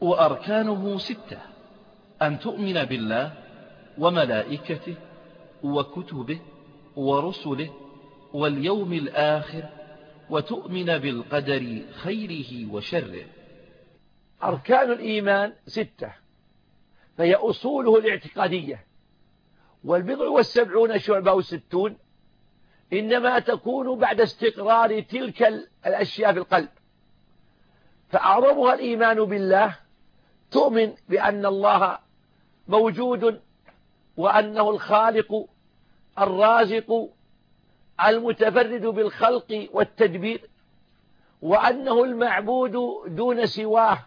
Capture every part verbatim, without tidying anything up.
وأركانه ستة: أن تؤمن بالله وملائكته وكتبه ورسله واليوم الآخر، وتؤمن بالقدر خيره وشره. أركان الإيمان ستة، فهي أصوله الاعتقادية، والبضع والسبعون شعبة وستون إنما تكون بعد استقرار تلك الأشياء في القلب. فأعظمها الإيمان بالله، تؤمن بأن الله موجود، وأنه الخالق الرازق المتفرد بالخلق والتدبير، وأنه المعبود دون سواه،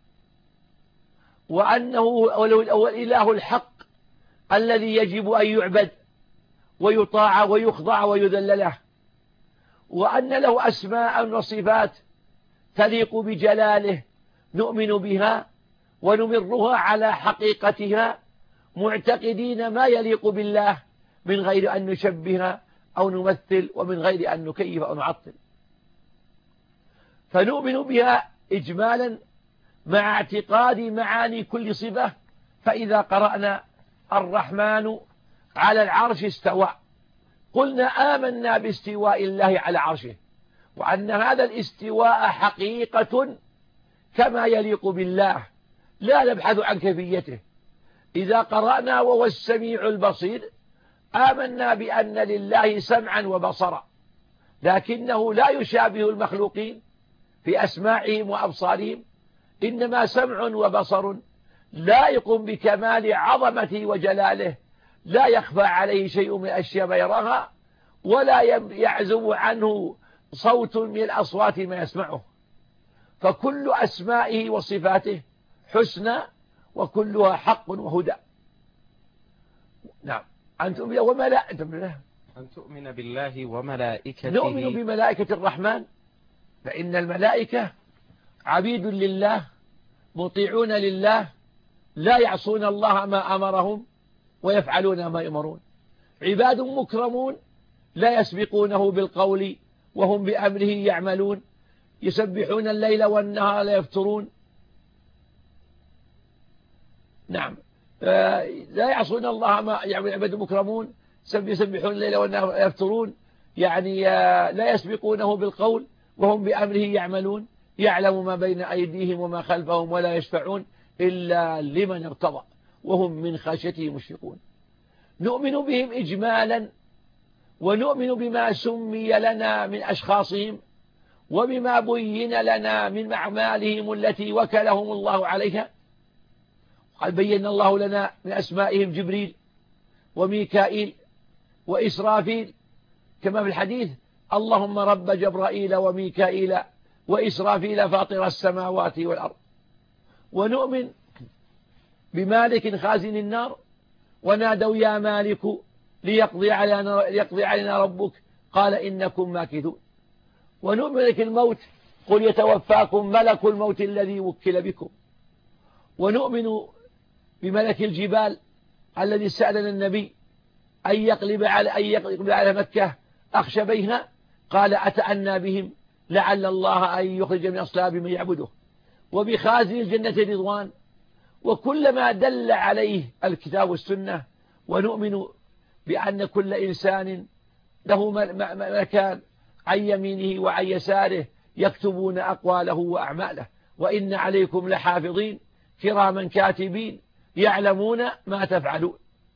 وأنه هو الإله الحق الذي يجب أن يعبد ويطاع ويخضع ويذل له، وأن له أسماء وصفات تليق بجلاله نؤمن بها ونمرها على حقيقتها، معتقدين ما يليق بالله من غير أن نشبه أو نمثل، ومن غير أن نكيف أو نعطل. فنؤمن بها إجمالا مع اعتقاد معاني كل صفة. فإذا قرأنا الرحمن على العرش استوى، قلنا آمنا باستواء الله على عرشه، وأن هذا الاستواء حقيقة كما يليق بالله، لا نبحث عن كيفيته. إذا قرأنا وهو السميع البصير، آمنا بأن لله سمعا وبصرا، لكنه لا يشابه المخلوقين في أسماعهم وأبصارهم، إنما سمع وبصر لائق بكمال عظمته وجلاله، لا يخفى عليه شيء من الأشياء ما يراها، ولا يعزب عنه صوت من الأصوات ما يسمعه. فكل أسمائه وصفاته حسنى، وكلها حق وهدى. نعم. أن تؤمن وملائكته، أن تؤمن بالله وملائكته. نؤمن بملائكة الرحمن، فإن الملائكة عبيد لله مطيعون لله، لا يعصون الله ما أمرهم ويفعلون ما يؤمرون، عباد مكرمون لا يسبقونه بالقول وهم بأمره يعملون، يسبحون الليل والنهار لا يفترون. نعم. لا يعصون الله ما يعمل، عباد مكرمون يسبحون الليل والنهار لا يفترون، يعني لا يسبقونه بالقول وهم بأمره يعملون، يعلم ما بين أيديهم وما خلفهم ولا يشفعون إلا لمن ارتضى وهم من خشيته مشفقون. نؤمن بهم إجمالا، ونؤمن بما سمي لنا من أشخاصهم، وبما بين لنا من أعمالهم التي وكلهم الله عليها. قد بين الله لنا من أسمائهم جبريل وميكائيل وإسرافيل، كما في الحديث: اللهم رب جبرائيل وميكائيل وإسرافيل فاطر السماوات والأرض. ونؤمن بمالك خازن النار، ونادوا يا مالك ليقضي علينا, ليقضي علينا ربك قال إنكم ماكثون. ونؤمن بملك الموت، قل يتوفاكم ملك الموت الذي وكل بكم. ونؤمن بملك الجبال الذي استأذن النبي أن يقلب على, أن يقلب على مكة أخشبيها، قال أتأنى بهم لعل الله أن يخرج من أصلاب من يعبده. وبخازن الجنة رضوان، وكل ما دل عليه الكتاب والسنة. ونؤمن بأن كل إنسان له مكان عن يمينه وعن يساره يكتبون أقواله وأعماله، وإن عليكم لحافظين كراما كاتبين يعلمون ما تفعلون.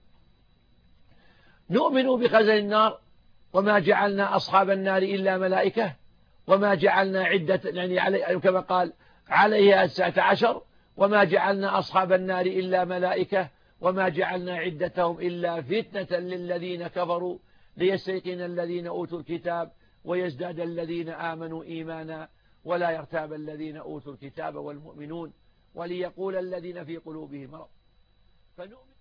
نؤمن بخزن النار، وما جعلنا أصحاب النار إلا ملائكة، وما جعلنا عدة، يعني علي كما قال عليها الساعة عشر، وما جعلنا أصحاب النار إلا ملائكة، وما جعلنا عدتهم إلا فتنة للذين كفروا ليستيقن الذين أوتوا الكتاب ويزداد الذين آمنوا إيمانا ولا يرتاب الذين أوتوا الكتاب والمؤمنون وليقول الذين في قلوبهم مرض. فنؤمن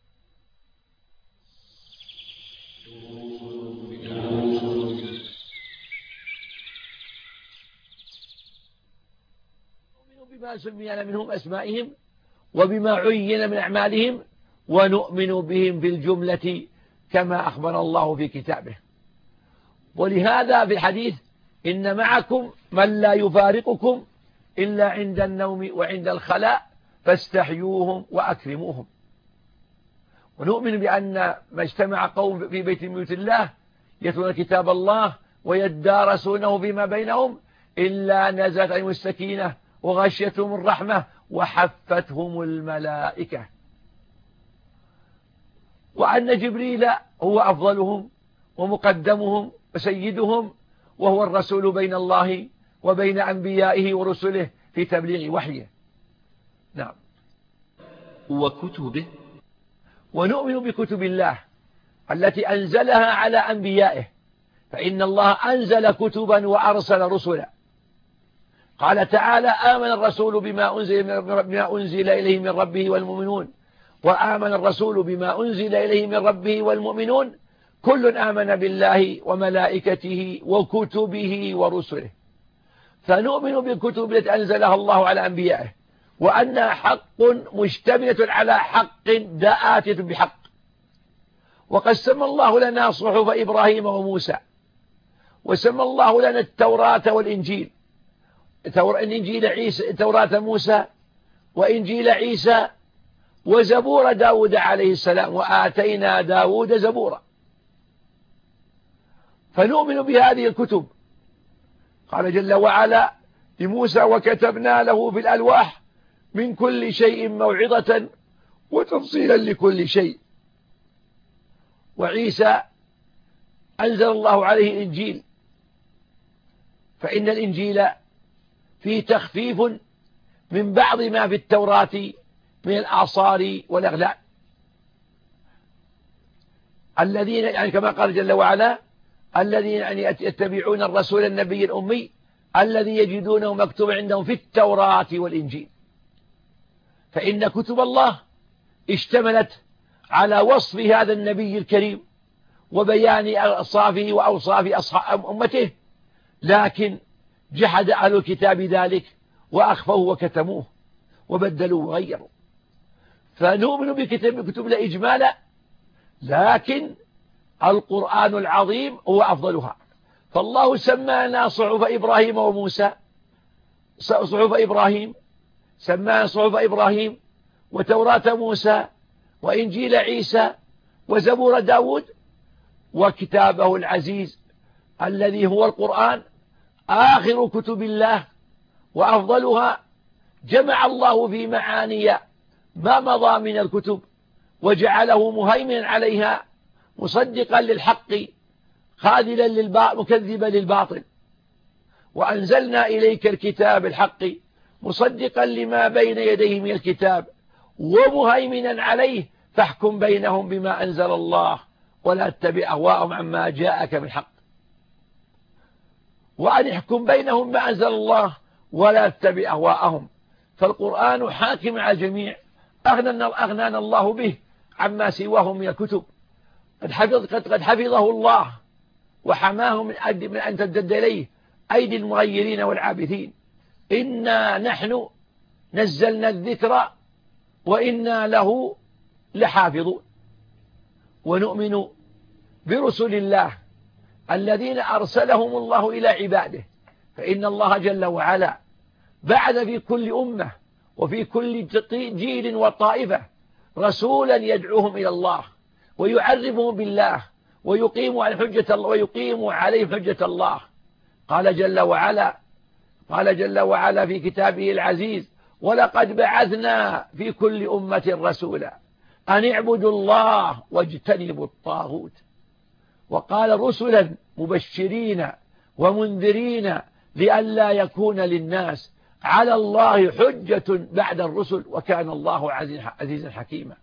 بما سمي منهم أسمائهم وبما عين من أعمالهم، ونؤمن بهم بالجملة كما أخبر الله في كتابه. ولهذا في الحديث: إن معكم من لا يفارقكم إلا عند النوم وعند الخلاء فاستحيوهم وأكرموهم. ونؤمن بأن ما اجتمع قوم في بيت من بيوت الله يتلون كتاب الله ويدارسونه فيما بينهم إلا نزلت عليهم السكينة وغشيتهم الرحمة وحفتهم الملائكة. وأن جبريل هو أفضلهم ومقدمهم وسيدهم، وهو الرسول بين الله وبين أنبيائه ورسله في تبليغ وحيه. نعم. وكتبه. ونؤمن بكتب الله التي أنزلها على أنبيائه، فإن الله أنزل كتبا وأرسل رسلا. قال تعالى: آمن الرسول بما أنزل, بما أنزل إليه من ربه والمؤمنون وآمن الرسول بما أنزل إليه من ربه والمؤمنون كل آمن بالله وملائكته وكتبه ورسله. فنؤمن بالكتب التي أنزلها الله على أنبيائه وأنها حق مشتملة على حق آتية بحق. وقد سمى الله لنا صحف إبراهيم وموسى، وسمى الله لنا التوراة والإنجيل، إنجيل عيسى، توراة موسى وإنجيل عيسى وزبور داود عليه السلام، وآتينا داود زبورا. فنؤمن بهذه الكتب. قال جل وعلا لموسى: وكتبنا له في الألواح من كل شيء موعظة وتفصيلا لكل شيء. وعيسى أنزل الله عليه الإنجيل، فإن الإنجيل فيه تخفيف من بعض ما في التوراة من الآثار والأغلال، الذين يعني كما قال جل وعلا: الذين يعني يتبعون الرسول النبي الأمي الذي يجدونه مكتوب عندهم في التوراة والإنجيل. فإن كتب الله اشتملت على وصف هذا النبي الكريم وبيان أوصافه وأوصاف أصحاب أمته، لكن جحد أهل الكتاب ذلك وأخفوه وكتموه وبدلوا وغيروا. فنؤمن بكتب كتب لا إجمالا، لكن القرآن العظيم هو أفضلها. فالله سمانا صحف إبراهيم وموسى، صحف إبراهيم سمانا صحف إبراهيم وتوراة موسى وإنجيل عيسى وزبور داود وكتابه العزيز الذي هو القرآن آخر كتب الله وأفضلها. جمع الله في معاني ما مضى من الكتب وجعله مهيمنا عليها مصدقا للحق خاذلا للباطل مكذبا للباطل. وأنزلنا إليك الكتاب الحق مصدقا لما بين يديه من الكتاب ومهيمنا عليه فاحكم بينهم بما أنزل الله ولا تتبع أهواءهم عما جاءك من حق. وأن يحكم بينهم ما أنزل الله ولا تتبع أهواءهم. فالقرآن حاكم على الجميع، أغنانا الله به عما سواه من الكتب. قد حفظ قد حفظه الله وحماه من من أن تدد إليه أيدي المغيرين والعابثين. إنا نحن نزلنا الذكر وإنا له لحافظون. ونؤمن برسل الله الذين أرسلهم الله إلى عباده، فإن الله جل وعلا بعث في كل أمة وفي كل جيل وطائفة رسولا يدعوهم إلى الله ويعرفهم بالله ويقيم على حجة الله ويقيم عليهم حجة الله. قال جل وعلا قال جل وعلا في كتابه العزيز: ولقد بعثنا في كل أمة رسولا أن اعبدوا الله واجتنبوا الطاغوت. وقال: رسلا مبشرين ومنذرين لئلا يكون للناس على الله حجة بعد الرسل وكان الله عزيزا حكيما.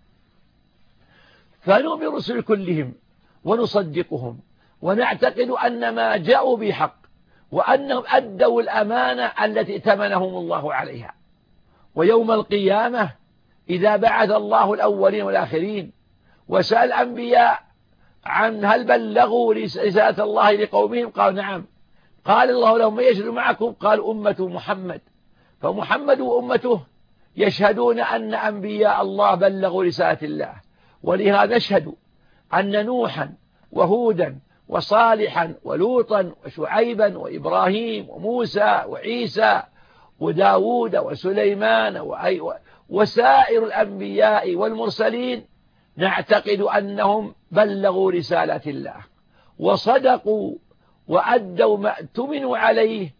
فنؤمن بالرسل كلهم ونصدقهم ونعتقد أن ما جاءوا بحق وأنهم أدوا الأمانة التي ائتمنهم الله عليها. ويوم القيامة إذا بعث الله الأولين والآخرين وسأل الأنبياء عن هل بلغوا رسالة الله لقومهم قالوا نعم، قال الله لهم: من يشهد معكم؟ قال: أمة محمد. فمحمد وأمته يشهدون أن أنبياء الله بلغوا رسالة الله. ولهذا نشهد أن نوحا وهودا وصالحا ولوطا وشعيبا وإبراهيم وموسى وعيسى وداود وسليمان وسائر الأنبياء والمرسلين نعتقد أنهم بلغوا رسالة الله وصدقوا وأدوا ما اؤتمنوا عليه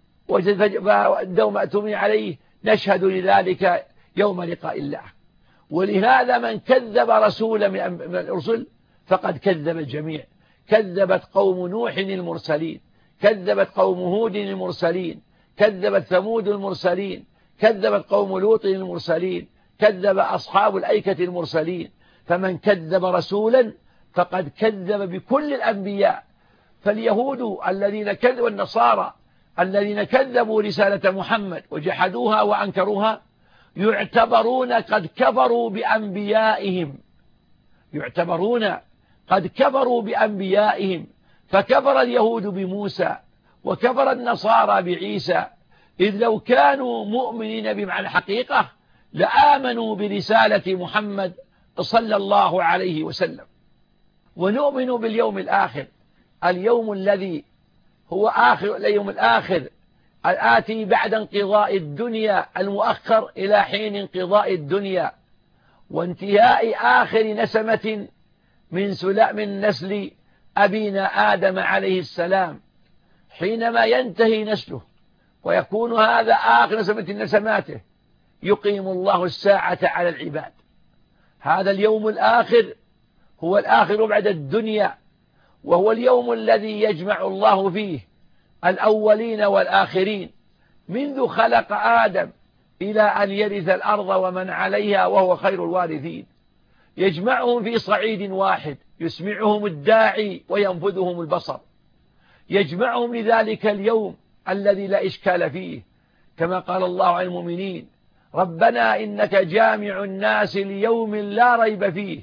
وأدوا ما اؤتمنوا عليه، نشهد لذلك يوم لقاء الله. ولهذا من كذب رسولا من الرسل فقد كذب الجميع. كذبت قوم نوح المرسلين، كذبت قوم هود المرسلين، كذبت ثمود المرسلين، كذبت قوم لوط المرسلين، كذب أصحاب الأيكة المرسلين. فمن كذب رسولا فقد كذب بكل الأنبياء. فاليهود الذين كذبوا النصارى الذين كذبوا رسالة محمد وجحدوها وأنكروها يعتبرون قد كفروا بأنبيائهم، يعتبرون قد كفروا بأنبيائهم. فكفر اليهود بموسى وكفر النصارى بعيسى، إذ لو كانوا مؤمنين بمعنى الحقيقة لآمنوا برسالة محمد صلى الله عليه وسلم. ونؤمن باليوم الآخر، اليوم الذي هو آخر اليوم الآخر الآتي بعد انقضاء الدنيا، المؤخر إلى حين انقضاء الدنيا وانتهاء آخر نسمة من سلاء من نسل أبينا آدم عليه السلام، حينما ينتهي نسله ويكون هذا آخر نسمة من نسماته يقيم الله الساعة على العباد. هذا اليوم الآخر هو الآخر بعد الدنيا، وهو اليوم الذي يجمع الله فيه الأولين والآخرين منذ خلق آدم إلى أن يرث الأرض ومن عليها وهو خير الوارثين. يجمعهم في صعيد واحد يسمعهم الداعي وينفذهم البصر. يجمعهم لذلك اليوم الذي لا إشكال فيه، كما قال الله عن المؤمنين: ربنا إنك جامع الناس ليوم لا ريب فيه،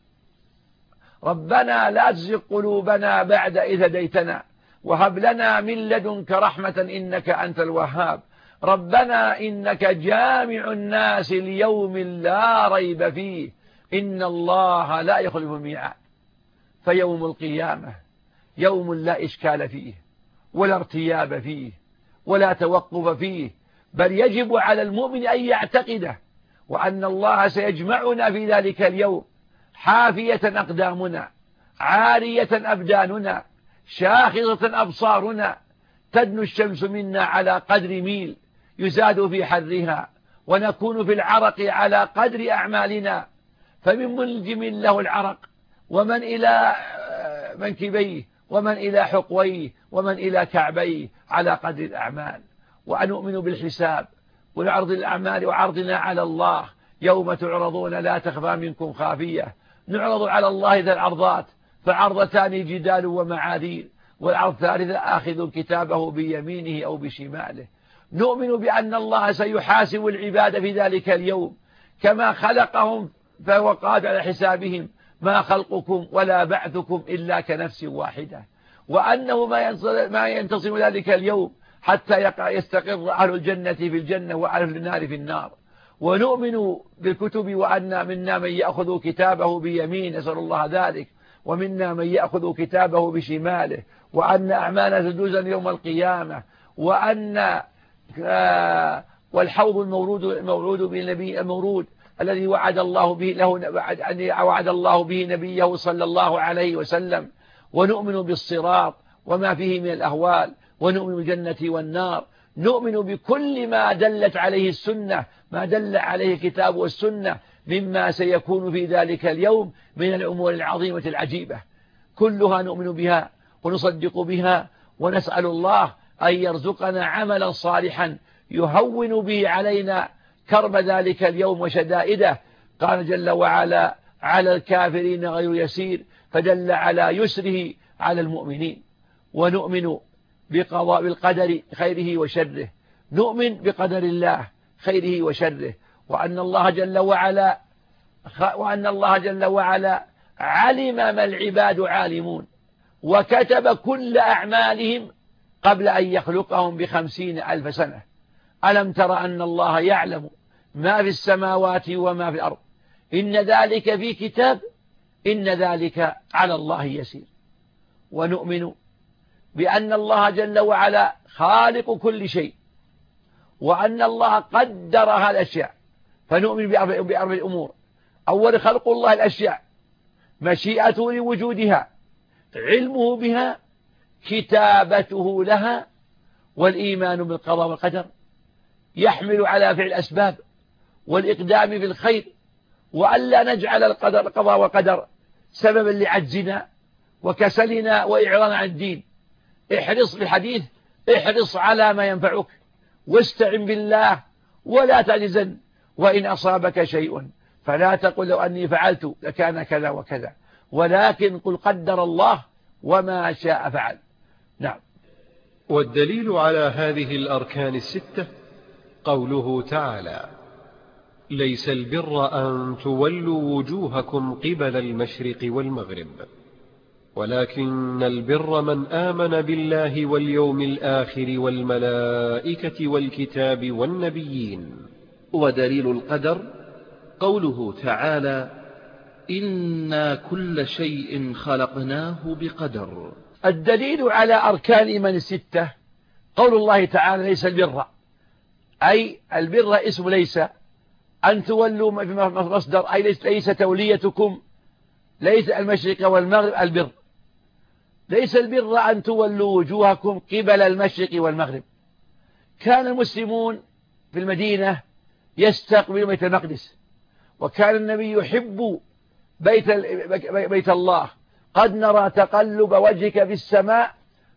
ربنا لا تزغ قلوبنا بعد إذ هديتنا وهب لنا من لدنك رحمة إنك أنت الوهاب، ربنا إنك جامع الناس ليوم لا ريب فيه إن الله لا يخلف الميعاد. فيوم القيامة يوم لا إشكال فيه ولا ارتياب فيه ولا توقف فيه، بل يجب على المؤمن أن يعتقده، وأن الله سيجمعنا في ذلك اليوم حافية أقدامنا، عارية أبداننا، شاخصة أبصارنا، تدنو الشمس منا على قدر ميل يزاد في حرها، ونكون في العرق على قدر أعمالنا، فمن ملجم له العرق ومن إلى منكبيه ومن إلى حقويه ومن إلى كعبيه على قدر الأعمال. وأن نؤمن بالحساب والعرض الأعمال وعرضنا على الله يوم تعرضون لا تخفى منكم خافية. نعرض على الله ذا العرضات، فعرضتان جدال ومعاذير، والعرض الثالث آخذ كتابه بيمينه أو بشماله. نؤمن بأن الله سيحاسب العباد في ذلك اليوم كما خلقهم فهو قادر على حسابهم، ما خلقكم ولا بعثكم إلا كنفس واحدة، وأنه ما ينتصم ذلك اليوم حتى يستقر أهل الجنة في الجنة وأهل النار في النار. ونؤمن بالكتب، وأن منا من يأخذ كتابه بيمين، نسأل الله ذلك، ومنا من يأخذ كتابه بشماله، وأن أعمالنا تجوزا يوم القيامة، وأن والحوض المورود المورود بالنبي المورود الذي وعد الله به له وعد الله به نبيه صلى الله عليه وسلم. ونؤمن بالصراط وما فيه من الأهوال، ونؤمن بالجنة والنار. نؤمن بكل ما دلت عليه السنة، ما دل عليه الكتاب والسنة مما سيكون في ذلك اليوم من الأمور العظيمة العجيبة، كلها نؤمن بها ونصدق بها، ونسأل الله أن يرزقنا عملا صالحا يهون به علينا كرب ذلك اليوم وشدائده. قال جل وعلا: على الكافرين غير يسير، فدل على يسره على المؤمنين. ونؤمن بقضاء بالقدر خيره وشره، نؤمن بقدر الله خيره وشره، وأن الله جل وعلا وأن الله جل وعلا علم ما العباد عالمون، وكتب كل أعمالهم قبل أن يخلقهم بخمسين ألف سنة. ألم تر أن الله يعلم ما في السماوات وما في الأرض، إن ذلك في كتاب، إن ذلك على الله يسير. ونؤمن بأن الله جل وعلا خالق كل شيء، وأن الله قدر هذه الأشياء فنؤمن بأربع, بأربع أمور. أول خلق الله الأشياء، مشيئته لوجودها، علمه بها، كتابته لها، والإيمان بالقضاء والقدر يحمل على فعل الأسباب والإقدام في الخير، وألا نجعل القدر القضاء والقدر سببا لعجزنا وكسلنا وإعراض عن الدين. احرص بالحديث، احرص على ما ينفعك، واستعن بالله ولا تعجزن، وإن أصابك شيء فلا تقل لو أني فعلت لكان كذا وكذا، ولكن قل قدر الله وما شاء فعل. نعم. والدليل على هذه الأركان الستة قوله تعالى: ليس البر أن تولوا وجوهكم قبل المشرق والمغرب، ولكن البر من آمن بالله واليوم الآخر والملائكة والكتاب والنبيين. ودليل القدر قوله تعالى: إنا كل شيء خلقناه بقدر. الدليل على أركان الإيمان الستة قول الله تعالى: ليس البر، أي البر اسم ليس، أن تولوا مصدر، أي ليس توليتكم، ليس المشرق والمغرب البر. ليس البر أن تولوا وجوهكم قبل المشرق والمغرب. كان المسلمون في المدينة يستقبل بيت المقدس، وكان النبي يحب بيت, بيت الله: قد نرى تقلب وجهك في السماء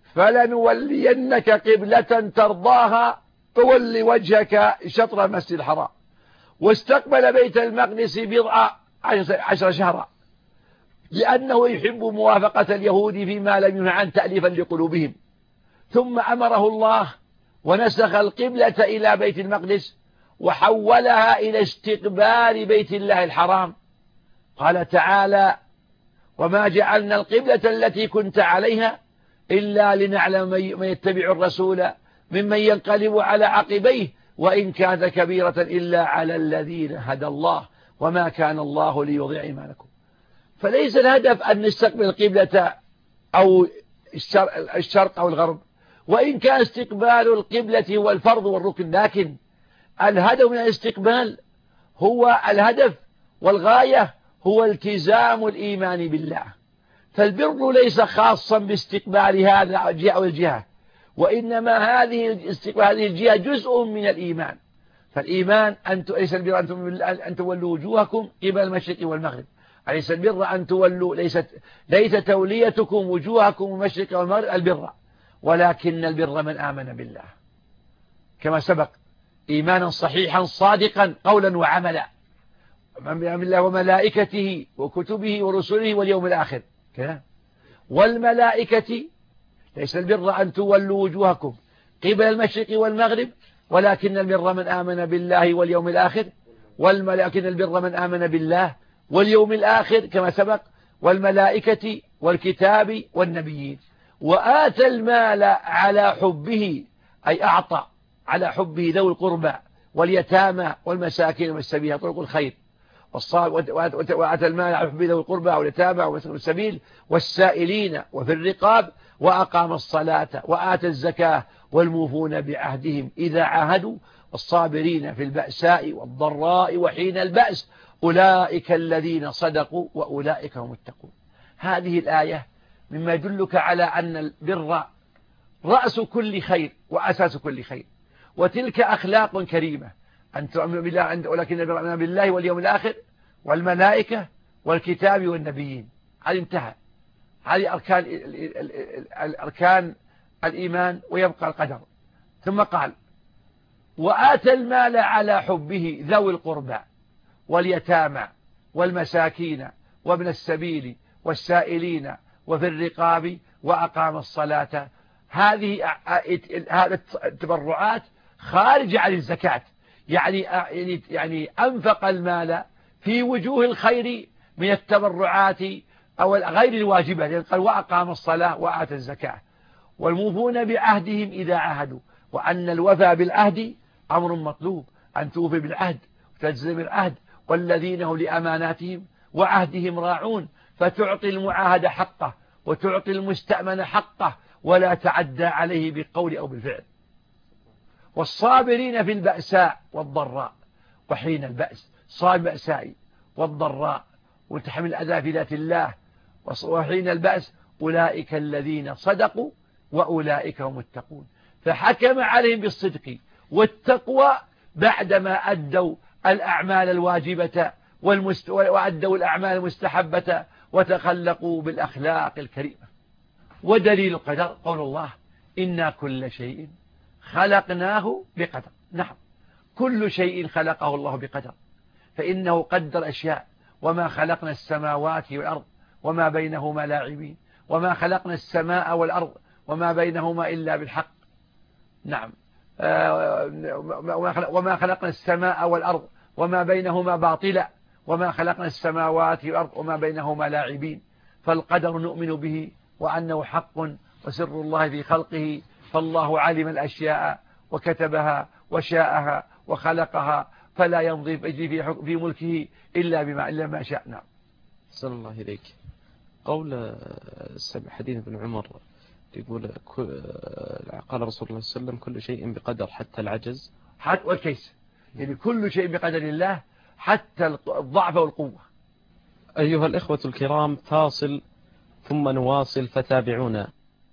فلنولينك قبلة ترضاها فول وجهك شطر المسجد الحرام. واستقبل بيت المقدس بضع عشر شهرا، لأنه يحب موافقة اليهود فيما لم ينه عن تأليفا لقلوبهم. ثم أمره الله ونسخ القبلة إلى بيت المقدس وحولها إلى استقبال بيت الله الحرام. قال تعالى: وما جعلنا القبلة التي كنت عليها إلا لنعلم من يتبع الرسول ممن ينقلب على عقبيه وإن كانت كبيرة إلا على الذين هدى الله وما كان الله ليضيع إيمانكم. فليس الهدف أن نستقبل القبلة أو الشرق أو الغرب، وإن كان استقبال القبلة هو الفرض والركن، لكن الهدف من الاستقبال هو الهدف والغاية هو التزام الإيمان بالله. فالبر ليس خاصا باستقبال هذا الجهة أو الجهة، وإنما هذه استقبال هذه الجهة جزء من الإيمان. فالإيمان أن ليس البر أن تولوا وجوهكم قبل المشرق والمغرب، أليس البر أن تولوا ليست ليس توليتكم وجوهكم المشرق والمغرب البر، ولكن البر من آمن بالله كما سبق: إيمانا صحيحا صادقا قولا وعملا، من آمن بالله وملائكته وكتبه ورسله واليوم الآخر كذا. والملائكة ليس البر أن تولوا وجوهكم قبل المشرق والمغرب، ولكن البر من آمن بالله واليوم الآخر، والملائكة البر من آمن بالله واليوم الآخر كما سبق، والملائكة والكتاب والنبيين. وآتى المال على حبه، أي أعطى على حبه ذوي القربى واليتامى والمساكين والسبيل، طرق الخير. وآتى المال على حبه ذوي القربى واليتامى والسبيل والسائلين وفي الرقاب، وأقام الصلاة وآتى الزكاة والموفون بعهدهم إذا عاهدوا، والصابرين في البأساء والضراء وحين البأس، أولئك الذين صدقوا وأولئك هم المتقون. هذه الآية مما يدلك على أن البر رأس كل خير وأساس كل خير، وتلك أخلاق كريمة: أن تؤمن بالله، ولكن البر من بالله واليوم الآخر والملائكة والكتاب والنبيين. هذه انتهى، هذه أركان الأركان الإيمان، ويبقى القدر. ثم قال: وآتى المال على حبه ذوي القربى واليتامى والمساكين وابن السبيل والسائلين وفي الرقاب وأقام الصلاة. هذه هذه التبرعات خارجة عن الزكاة، يعني يعني أنفق المال في وجوه الخير من التبرعات أو غير الواجبة، لأن قال: وأقام الصلاة وآتى الزكاة. والموفون بعهدهم إذا عاهدوا، وأن الوفاء بالعهد أمر مطلوب، أن توفي بالعهد وتجزم العهد، والذين هم لأماناتهم وعهدهم راعون، فتعطي المعاهد حقه وتعطي المستأمن حقه ولا تعدى عليه بالقول أو بالفعل. والصابرين في البأساء والضراء، وحين البأس، صاد بأساء والضراء وتحمل الأذى في ذات الله، وحين البأس أولئك الذين صدقوا وأولئك هم التقون. فحكم عليهم بالصدق والتقوى بعدما أدوا الأعمال الواجبة والمست... وأدوا الأعمال المستحبة وتخلقوا بالأخلاق الكريمة. ودليل القدر قول الله إنا كل شيء خلقناه بقدر. نعم، كل شيء خلقه الله بقدر، فإنه قدر أشياء. وما خلقنا السماوات والأرض وما بينهما لاعبين، وما خلقنا السماء والأرض وما بينهما إلا بالحق. نعم، وما خلقنا السماء والأرض وما بينهما باطلا، وما خلقنا السماوات والأرض وما بينهما لاعبين. فالقدر نؤمن به وأنه حق وسر الله في خلقه، فالله علم الأشياء وكتبها وشاءها وخلقها، فلا يمضي في ملكه إلا بما إلا ما شاء. نعم. صلى الله إليك. قول حديث ابن عمر يقول قال رسول الله صلى الله عليه وسلم كل شيء بقدر حتى العجز حتى والكيس، يعني كل شيء بقدر الله حتى الضعف والقوة. أيها الإخوة الكرام، فاصل ثم نواصل فتابعونا.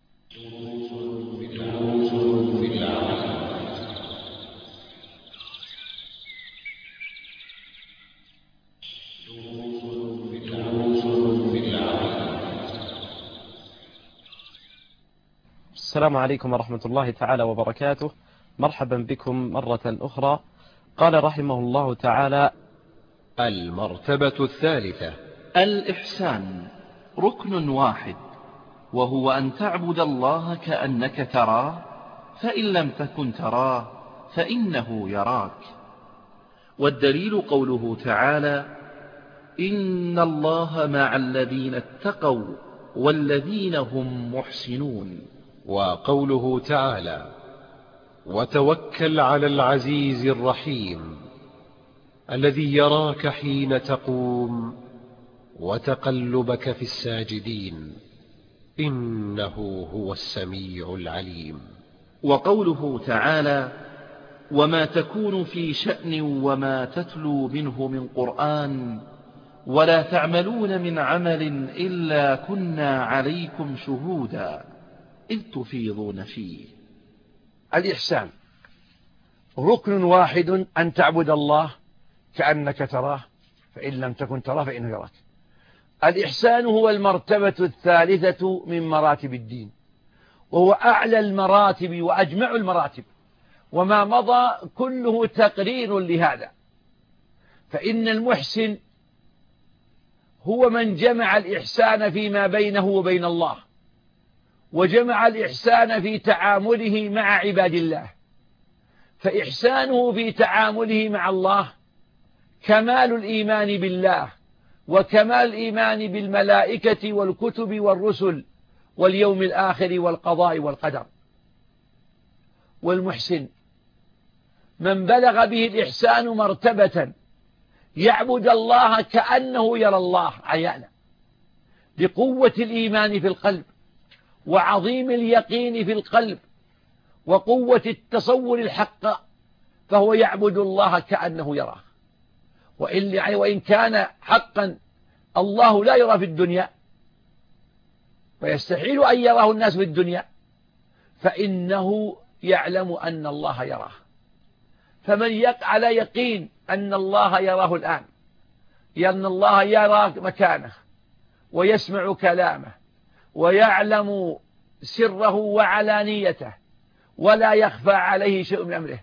السلام عليكم ورحمة الله تعالى وبركاته. مرحبا بكم مرة أخرى. قال رحمه الله تعالى: المرتبة الثالثة الإحسان ركن واحد، وهو أن تعبد الله كأنك تراه، فإن لم تكن تراه فإنه يراك. والدليل قوله تعالى: إن الله مع الذين اتقوا والذين هم محسنون. وقوله تعالى: وتوكل على العزيز الرحيم الذي يراك حين تقوم وتقلبك في الساجدين إنه هو السميع العليم. وقوله تعالى: وما تكون في شأن وما تتلو منه من قرآن ولا تعملون من عمل إلا كنا عليكم شهودا إذ تفيضون فيه. الإحسان ركن واحد، أن تعبد الله كأنك تراه، فإن لم تكن تراه فإنه يراك. الإحسان هو المرتبة الثالثة من مراتب الدين، وهو أعلى المراتب وأجمع المراتب، وما مضى كله تقرير لهذا. فإن المحسن هو من جمع الإحسان فيما بينه وبين الله، وجمع الإحسان في تعامله مع عباد الله. فإحسانه في تعامله مع الله كمال الإيمان بالله، وكمال الإيمان بالملائكة والكتب والرسل واليوم الآخر والقضاء والقدر. والمحسن من بلغ به الإحسان مرتبة يعبد الله كأنه يرى الله عيانا، لقوة الإيمان في القلب وعظيم اليقين في القلب وقوة التصور الحق، فهو يعبد الله كأنه يراه. وإن كان حقا الله لا يرى في الدنيا، ويستحيل أن يراه الناس في الدنيا، فإنه يعلم أن الله يراه. فمن يقع على يقين أن الله يراه الآن، لأن الله يرى مكانه ويسمع كلامه ويعلم سره وعلانيته ولا يخفى عليه شيء من أمره،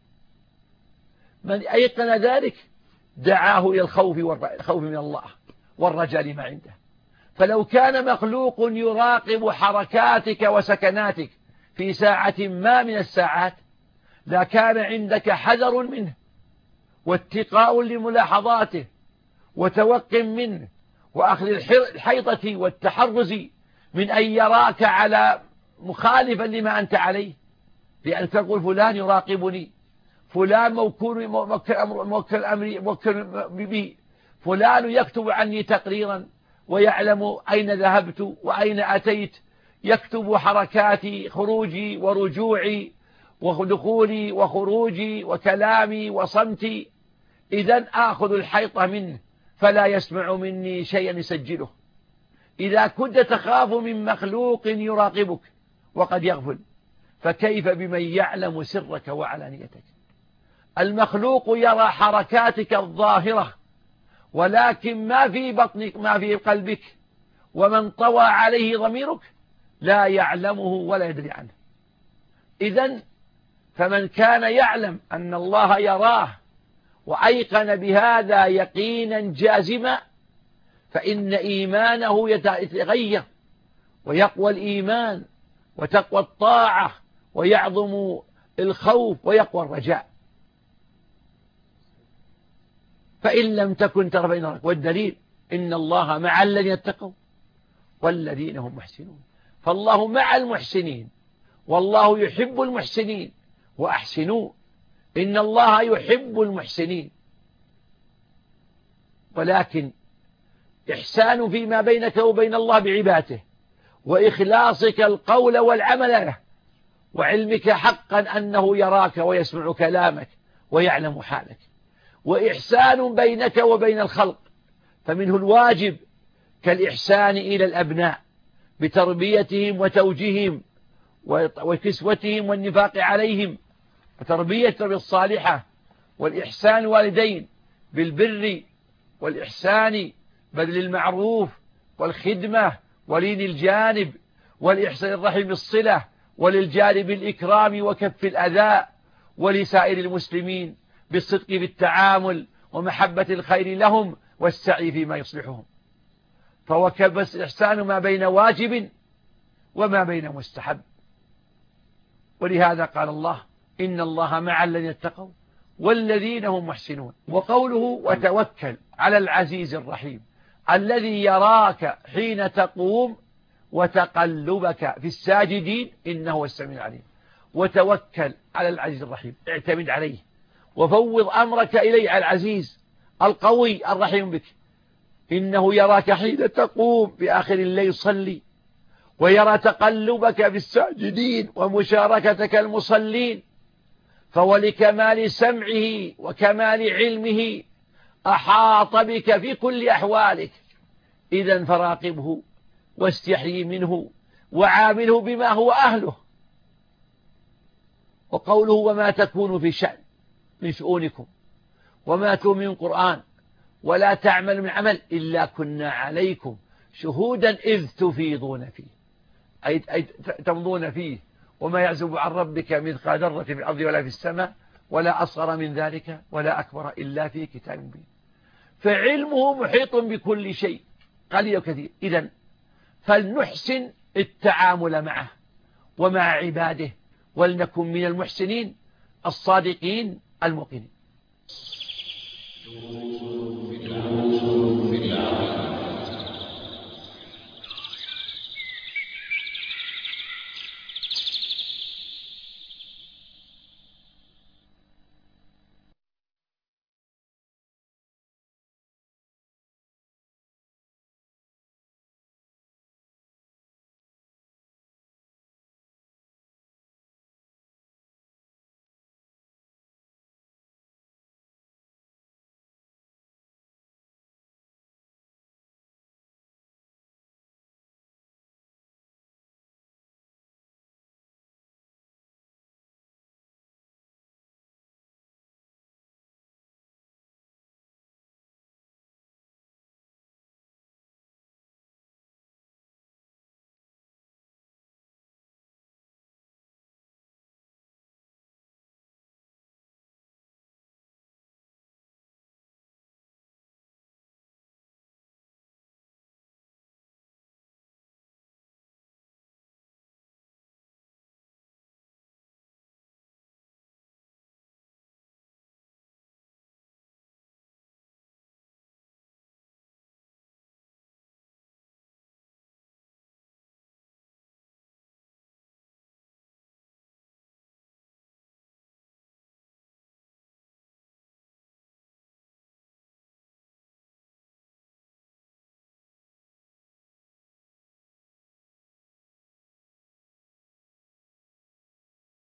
من أيقن ذلك دعاه إلى الخوف والخوف من الله والرجاء لما عنده. فلو كان مخلوق يراقب حركاتك وسكناتك في ساعة ما من الساعات لكان عندك حذر منه واتقاء لملاحظاته وتوق منه وأخذ الحيطة والتحرز من أن يراك على مخالفا لما أنت عليه، لأن تقول فلان يراقبني، فلان موكل موكل أمري موكل بي، فلان يكتب عني تقريرا ويعلم أين ذهبت وأين أتيت، يكتب حركاتي خروجي ورجوعي ودخولي وخروجي وكلامي وصمتي، إذن آخذ الحيطة منه فلا يسمع مني شيئا يسجله. إذا كنت تخاف من مخلوق يراقبك وقد يغفل، فكيف بمن يعلم سرك وعلانيتك؟ المخلوق يرى حركاتك الظاهرة، ولكن ما في بطنك ما في قلبك ومن طوى عليه ضميرك لا يعلمه ولا يدري عنه. إذن فمن كان يعلم أن الله يراه وأيقن بهذا يقينا جازما فإن إيمانه يتغير ويقوى الإيمان وتقوى الطاعة ويعظم الخوف ويقوى الرجاء. فإن لم تكن ترى بين، والدليل إن الله مع الذين اتقوا والذين هم محسنون. فالله مع المحسنين والله يحب المحسنين، وأحسنوا إن الله يحب المحسنين. ولكن إحسان فيما بينك وبين الله بعباده، وإخلاصك القول والعمل له، وعلمك حقا أنه يراك ويسمع كلامك ويعلم حالك، وإحسان بينك وبين الخلق، فمنه الواجب كالإحسان إلى الأبناء بتربيتهم وتوجيههم وكسوتهم والنفاق عليهم وتربية الصالحة، والإحسان والدين بالبر والإحسان بذل المعروف والخدمة ولين الجانب والإحسان الرحم الصلة وللجار بالإكرام وكف الأذى، ولسائر المسلمين بالصدق في التعامل ومحبة الخير لهم والسعي فيما يصلحهم. فوكب الإحسان ما بين واجب وما بين مستحب. ولهذا قال الله إن الله مع الذين اتقوا والذين هم محسنون. وقوله وتوكل على العزيز الرحيم الذي يراك حين تقوم وتقلبك في الساجدين إنه هو السميع العليم. وتوكل على العزيز الرحيم، اعتمد عليه وفوض أمرك إليه، على العزيز القوي الرحيم بك. إنه يراك حين تقوم بآخر الليل صلي، ويرى تقلبك في الساجدين ومشاركتك المصلين، فولكمال سمعه وكمال علمه أحاط بك في كل أحوالك. إذن فراقبه واستحيي منه وعامله بما هو أهله. وقوله وما تكون في شأن من شؤونكم وما تكون من قرآن ولا تعمل من عمل إلا كنا عليكم شهودا إذ تفيضون فيه، أي, أي تمضون فيه. وما يعزب عن ربك مثقال ذرة في الأرض ولا في السماء ولا أصغر من ذلك ولا أكبر إلا في كتاب مبين. فعلمه محيط بكل شيء قليل وكثير. إذن فلنحسن التعامل معه ومع عباده، ولنكن من المحسنين الصادقين الموقنين.